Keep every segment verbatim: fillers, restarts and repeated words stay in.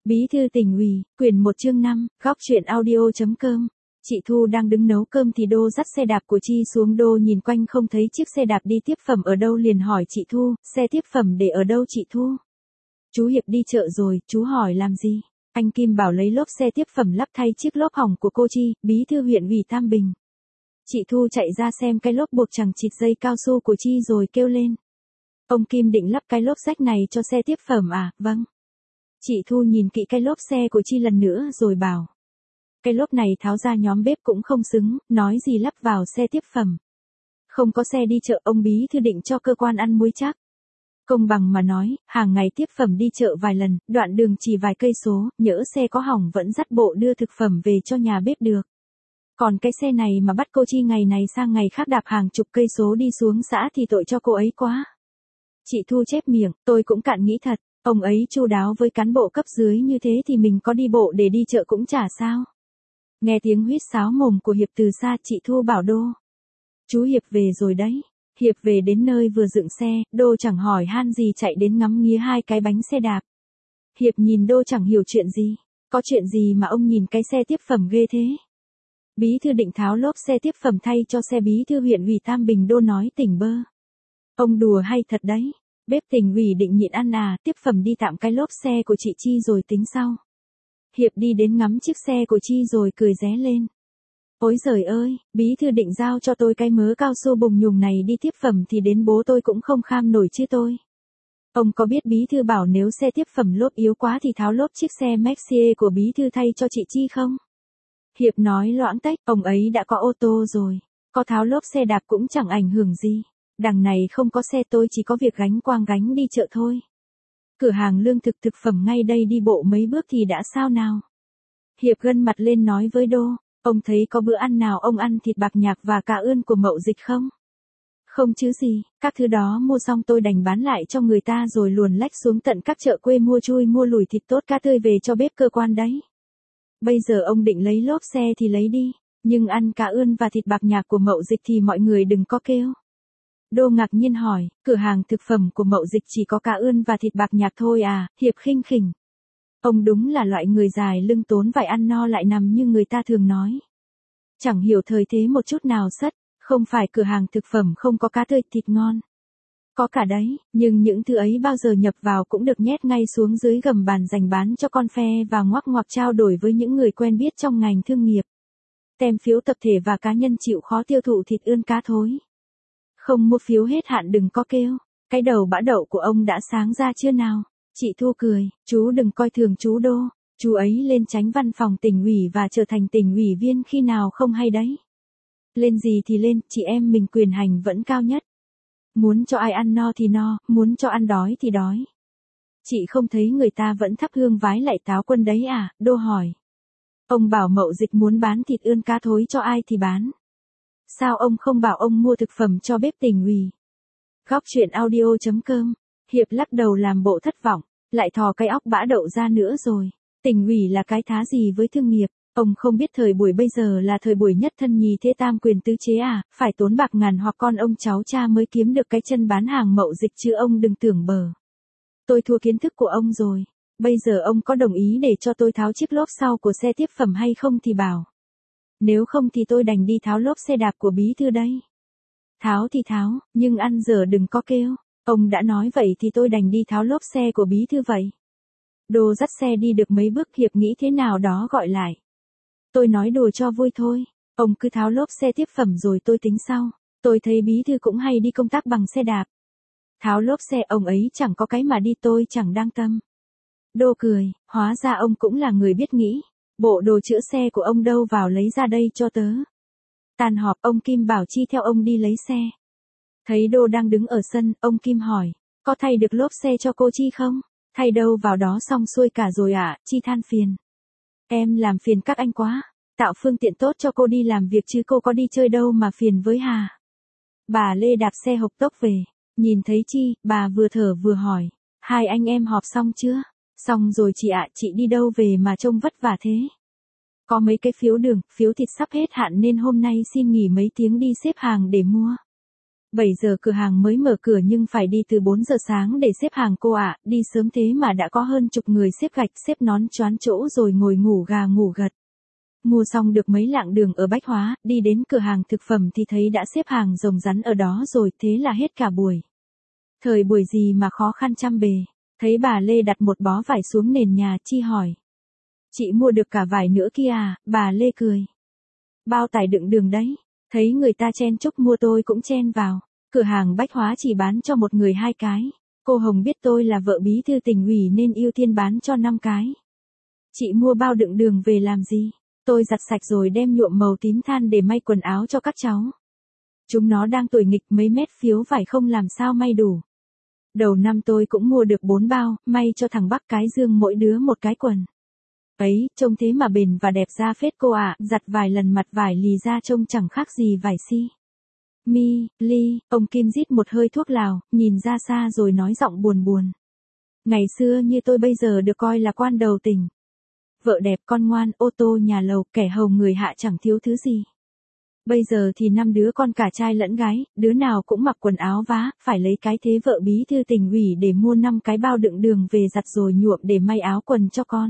Bí thư tỉnh ủy, quyển một chương năm, góc truyện audio.com. Chị Thu đang đứng nấu cơm thì Đô dắt xe đạp của Chi xuống. Đô nhìn quanh không thấy chiếc xe đạp đi tiếp phẩm ở đâu liền hỏi chị Thu, xe tiếp phẩm để ở đâu chị Thu? Chú Hiệp đi chợ rồi, chú hỏi làm gì? Anh Kim bảo lấy lốp xe tiếp phẩm lắp thay chiếc lốp hỏng của cô Chi, bí thư huyện ủy Tam Bình. Chị Thu chạy ra xem cái lốp buộc chẳng chịt dây cao su của Chi rồi kêu lên. Ông Kim định lắp cái lốp rách này cho xe tiếp phẩm à? Vâng. Chị Thu nhìn kỹ cái lốp xe của Chi lần nữa rồi bảo. Cái lốp này tháo ra nhóm bếp cũng không xứng, nói gì lắp vào xe tiếp phẩm. Không có xe đi chợ, ông bí thư định cho cơ quan ăn muối chắc. Công bằng mà nói, hàng ngày tiếp phẩm đi chợ vài lần, đoạn đường chỉ vài cây số, nhỡ xe có hỏng vẫn dắt bộ đưa thực phẩm về cho nhà bếp được. Còn cái xe này mà bắt cô Chi ngày này sang ngày khác đạp hàng chục cây số đi xuống xã thì tội cho cô ấy quá. Chị Thu chép miệng, tôi cũng cạn nghĩ thật, ông ấy chu đáo với cán bộ cấp dưới như thế thì mình có đi bộ để đi chợ cũng chả sao. Nghe tiếng huýt sáo mồm của Hiệp từ xa, chị Thu bảo Đô. Chú Hiệp về rồi đấy. Hiệp về đến nơi vừa dựng xe, Đô chẳng hỏi han gì chạy đến ngắm nghía hai cái bánh xe đạp. Hiệp nhìn Đô chẳng hiểu chuyện gì. Có chuyện gì mà ông nhìn cái xe tiếp phẩm ghê thế? Bí thư định tháo lốp xe tiếp phẩm thay cho xe bí thư huyện ủy Tam Bình. Đô nói tỉnh bơ. Ông đùa hay thật đấy. Bếp tỉnh ủy định nhịn ăn à, tiếp phẩm đi tạm cái lốp xe của chị Chi rồi tính sau. Hiệp đi đến ngắm chiếc xe của Chi rồi cười ré lên. Ôi giời ơi, bí thư định giao cho tôi cái mớ cao su bùng nhùng này đi tiếp phẩm thì đến bố tôi cũng không kham nổi chứ tôi. Ông có biết bí thư bảo nếu xe tiếp phẩm lốp yếu quá thì tháo lốp chiếc xe Mercedes của bí thư thay cho chị Chi không? Hiệp nói loãng tách, ông ấy đã có ô tô rồi, có tháo lốp xe đạp cũng chẳng ảnh hưởng gì. Đằng này không có xe tôi chỉ có việc gánh quang gánh đi chợ thôi. Cửa hàng lương thực thực phẩm ngay đây đi bộ mấy bước thì đã sao nào? Hiệp gân mặt lên nói với Đô, ông thấy có bữa ăn nào ông ăn thịt bạc nhạc và cà ươn của Mậu Dịch không? Không chứ gì, các thứ đó mua xong tôi đành bán lại cho người ta rồi luồn lách xuống tận các chợ quê mua chui mua lùi thịt tốt cá tươi về cho bếp cơ quan đấy. Bây giờ ông định lấy lốp xe thì lấy đi, nhưng ăn cà ươn và thịt bạc nhạc của Mậu Dịch thì mọi người đừng có kêu. Đô ngạc nhiên hỏi, cửa hàng thực phẩm của Mậu Dịch chỉ có cà ươn và thịt bạc nhạc thôi à? Hiệp khinh khỉnh. Ông đúng là loại người dài lưng tốn vải ăn no lại nằm như người ta thường nói. Chẳng hiểu thời thế một chút nào sất, không phải cửa hàng thực phẩm không có cá tươi thịt ngon. Có cả đấy, nhưng những thứ ấy bao giờ nhập vào cũng được nhét ngay xuống dưới gầm bàn dành bán cho con phe và ngoắc ngoạc trao đổi với những người quen biết trong ngành thương nghiệp. Tem phiếu tập thể và cá nhân chịu khó tiêu thụ thịt ươn cá thối. Không mua phiếu hết hạn đừng có kêu, cái đầu bã đậu của ông đã sáng ra chưa nào? Chị Thu cười, chú đừng coi thường chú Đô, chú ấy lên chánh văn phòng tỉnh ủy và trở thành tỉnh ủy viên khi nào không hay đấy. Lên gì thì lên, chị em mình quyền hành vẫn cao nhất. Muốn cho ai ăn no thì no, muốn cho ăn đói thì đói. Chị không thấy người ta vẫn thắp hương vái lạy Táo Quân đấy à? Đô hỏi. Ông bảo Mậu Dịch muốn bán thịt ươn cá thối cho ai thì bán. Sao ông không bảo ông mua thực phẩm cho bếp tỉnh ủy? Góc truyện audio.com. Hiệp lắc đầu làm bộ thất vọng, lại thò cái óc bã đậu ra nữa rồi. Tỉnh ủy là cái thá gì với thương nghiệp, ông không biết thời buổi bây giờ là thời buổi nhất thân nhì thế tam quyền tứ chế à, phải tốn bạc ngàn hoặc con ông cháu cha mới kiếm được cái chân bán hàng Mậu Dịch chứ ông đừng tưởng bờ. Tôi thua kiến thức của ông rồi, bây giờ ông có đồng ý để cho tôi tháo chiếc lốp sau của xe tiếp phẩm hay không thì bảo. Nếu không thì tôi đành đi tháo lốp xe đạp của bí thư đây. Tháo thì tháo, nhưng ăn giờ đừng có kêu. Ông đã nói vậy thì tôi đành đi tháo lốp xe của bí thư vậy. Đô dắt xe đi được mấy bước Hiệp nghĩ thế nào đó gọi lại. Tôi nói đùa cho vui thôi, ông cứ tháo lốp xe tiếp phẩm rồi tôi tính sau. Tôi thấy bí thư cũng hay đi công tác bằng xe đạp. Tháo lốp xe ông ấy chẳng có cái mà đi tôi chẳng đang tâm. Đô cười, hóa ra ông cũng là người biết nghĩ. Bộ đồ chữa xe của ông đâu vào lấy ra đây cho tớ. Tàn họp ông Kim bảo Chi theo ông đi lấy xe. Thấy Đô đang đứng ở sân, ông Kim hỏi, có thay được lốp xe cho cô Chi không? Thay đâu vào đó xong xuôi cả rồi ạ, à? Chi than phiền. Em làm phiền các anh quá, tạo phương tiện tốt cho cô đi làm việc chứ cô có đi chơi đâu mà phiền với hà. Bà Lê đạp xe hộc tốc về, nhìn thấy Chi, bà vừa thở vừa hỏi, hai anh em họp xong chưa? Xong rồi chị ạ, chị đi đâu về mà trông vất vả thế? Có mấy cái phiếu đường, phiếu thịt sắp hết hạn nên hôm nay xin nghỉ mấy tiếng đi xếp hàng để mua. bảy giờ cửa hàng mới mở cửa nhưng phải đi từ bốn giờ sáng để xếp hàng cô ạ, đi sớm thế mà đã có hơn chục người xếp gạch xếp nón choán chỗ rồi ngồi ngủ gà ngủ gật. Mua xong được mấy lạng đường ở Bách Hóa, đi đến cửa hàng thực phẩm thì thấy đã xếp hàng rồng rắn ở đó rồi, thế là hết cả buổi. Thời buổi gì mà khó khăn trăm bề, thấy bà Lê đặt một bó vải xuống nền nhà, Chi hỏi. Chị mua được cả vải nữa kia à, bà Lê cười. Bao tải đựng đường đấy, thấy người ta chen chúc mua tôi cũng chen vào, cửa hàng Bách Hóa chỉ bán cho một người hai cái, cô Hồng biết tôi là vợ bí thư tỉnh ủy nên ưu tiên bán cho năm cái. Chị mua bao đựng đường về làm gì? Tôi giặt sạch rồi đem nhuộm màu tím than để may quần áo cho các cháu. Chúng nó đang tuổi nghịch mấy mét phiếu vải không làm sao may đủ. Đầu năm tôi cũng mua được bốn bao, may cho thằng Bắc cái Dương mỗi đứa một cái quần. Ấy, trông thế mà bền và đẹp ra phết cô ạ, giặt vài lần mặt vải lì ra trông chẳng khác gì vải si. Mi, Ly, ông Kim rít một hơi thuốc lào, nhìn ra xa rồi nói giọng buồn buồn. Ngày xưa như tôi bây giờ được coi là quan đầu tỉnh. Vợ đẹp con ngoan, ô tô nhà lầu, kẻ hầu người hạ chẳng thiếu thứ gì. Bây giờ thì năm đứa con cả trai lẫn gái, đứa nào cũng mặc quần áo vá, phải lấy cái thế vợ bí thư tỉnh ủy để mua năm cái bao đựng đường về giặt rồi nhuộm để may áo quần cho con.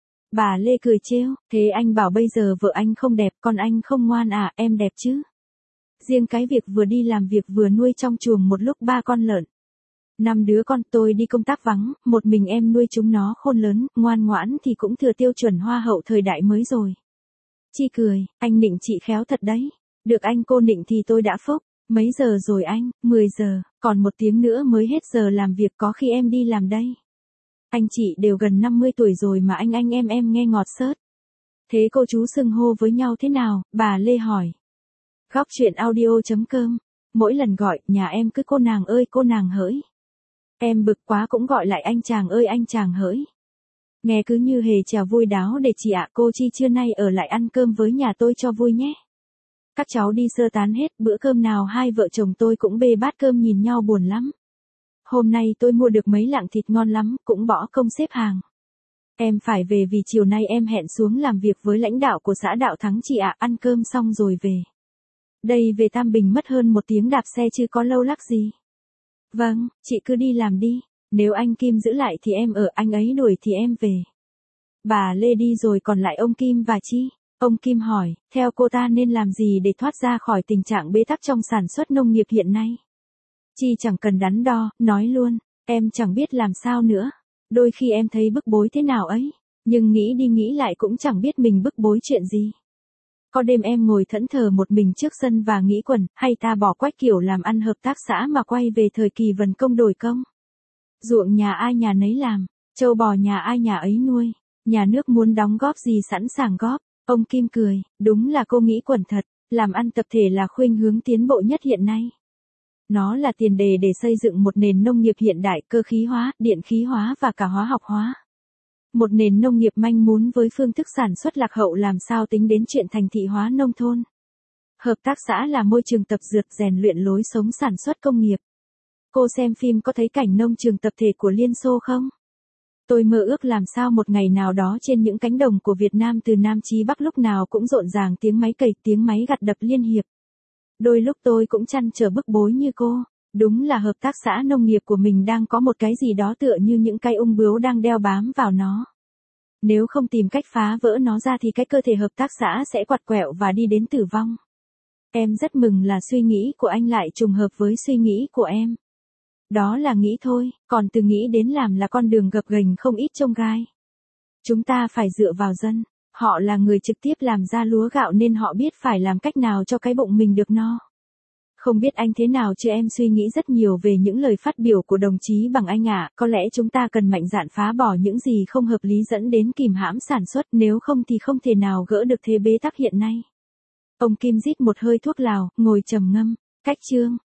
Bà Lê cười trêu, thế anh bảo bây giờ vợ anh không đẹp, con anh không ngoan à, em đẹp chứ. Riêng cái việc vừa đi làm việc vừa nuôi trong chuồng một lúc ba con lợn. Năm đứa con tôi đi công tác vắng, một mình em nuôi chúng nó khôn lớn, ngoan ngoãn thì cũng thừa tiêu chuẩn hoa hậu thời đại mới rồi. Chi cười, anh nịnh chị khéo thật đấy. Được anh cô nịnh thì tôi đã phúc. Mấy giờ rồi anh? mười giờ, còn một tiếng nữa mới hết giờ làm việc, có khi em đi làm đây. Anh chị đều gần năm mươi tuổi rồi mà anh anh em em nghe ngọt xớt. Thế cô chú xưng hô với nhau thế nào? Bà Lê hỏi. Góc chuyện audio chấm com. Mỗi lần gọi, nhà em cứ cô nàng ơi cô nàng hỡi. Em bực quá cũng gọi lại anh chàng ơi anh chàng hỡi. Nghe cứ như hề chèo vui đáo để chị ạ, cô Chi trưa nay ở lại ăn cơm với nhà tôi cho vui nhé. Các cháu đi sơ tán hết, bữa cơm nào hai vợ chồng tôi cũng bê bát cơm nhìn nhau buồn lắm. Hôm nay tôi mua được mấy lạng thịt ngon lắm, cũng bỏ công xếp hàng. Em phải về vì chiều nay em hẹn xuống làm việc với lãnh đạo của xã Đạo Thắng chị ạ, ăn cơm xong rồi về. Đây về Tam Bình mất hơn một tiếng đạp xe chứ có lâu lắc gì. Vâng, chị cứ đi làm đi, nếu anh Kim giữ lại thì em ở, anh ấy đuổi thì em về. Bà Lê đi rồi còn lại ông Kim và Chi. Ông Kim hỏi, theo cô ta nên làm gì để thoát ra khỏi tình trạng bế tắc trong sản xuất nông nghiệp hiện nay? Chi chẳng cần đắn đo, nói luôn, em chẳng biết làm sao nữa. Đôi khi em thấy bức bối thế nào ấy, nhưng nghĩ đi nghĩ lại cũng chẳng biết mình bức bối chuyện gì. Có đêm em ngồi thẫn thờ một mình trước sân và nghĩ quẩn, hay ta bỏ quách kiểu làm ăn hợp tác xã mà quay về thời kỳ vần công đổi công. Ruộng nhà ai nhà nấy làm, trâu bò nhà ai nhà ấy nuôi, nhà nước muốn đóng góp gì sẵn sàng góp. Ông Kim cười, đúng là cô nghĩ quẩn thật, làm ăn tập thể là khuynh hướng tiến bộ nhất hiện nay. Nó là tiền đề để xây dựng một nền nông nghiệp hiện đại, cơ khí hóa, điện khí hóa và cả hóa học hóa. Một nền nông nghiệp manh mún với phương thức sản xuất lạc hậu làm sao tính đến chuyện thành thị hóa nông thôn. Hợp tác xã là môi trường tập dượt rèn luyện lối sống sản xuất công nghiệp. Cô xem phim có thấy cảnh nông trường tập thể của Liên Xô không? Tôi mơ ước làm sao một ngày nào đó trên những cánh đồng của Việt Nam từ Nam chí Bắc lúc nào cũng rộn ràng tiếng máy cày, tiếng máy gặt đập liên hiệp. Đôi lúc tôi cũng trăn trở bức bối như cô, đúng là hợp tác xã nông nghiệp của mình đang có một cái gì đó tựa như những cái ung bướu đang đeo bám vào nó. Nếu không tìm cách phá vỡ nó ra thì cái cơ thể hợp tác xã sẽ quặt quẹo và đi đến tử vong. Em rất mừng là suy nghĩ của anh lại trùng hợp với suy nghĩ của em. Đó là nghĩ thôi, còn từ nghĩ đến làm là con đường gập ghềnh không ít chông gai. Chúng ta phải dựa vào dân, họ là người trực tiếp làm ra lúa gạo nên họ biết phải làm cách nào cho cái bụng mình được no. Không biết anh thế nào chứ em suy nghĩ rất nhiều về những lời phát biểu của đồng chí Bằng Anh ạ, có lẽ chúng ta cần mạnh dạn phá bỏ những gì không hợp lý dẫn đến kìm hãm sản xuất, nếu không thì không thể nào gỡ được thế bế tắc hiện nay. Ông Kim rít một hơi thuốc lào, ngồi trầm ngâm, cách chương.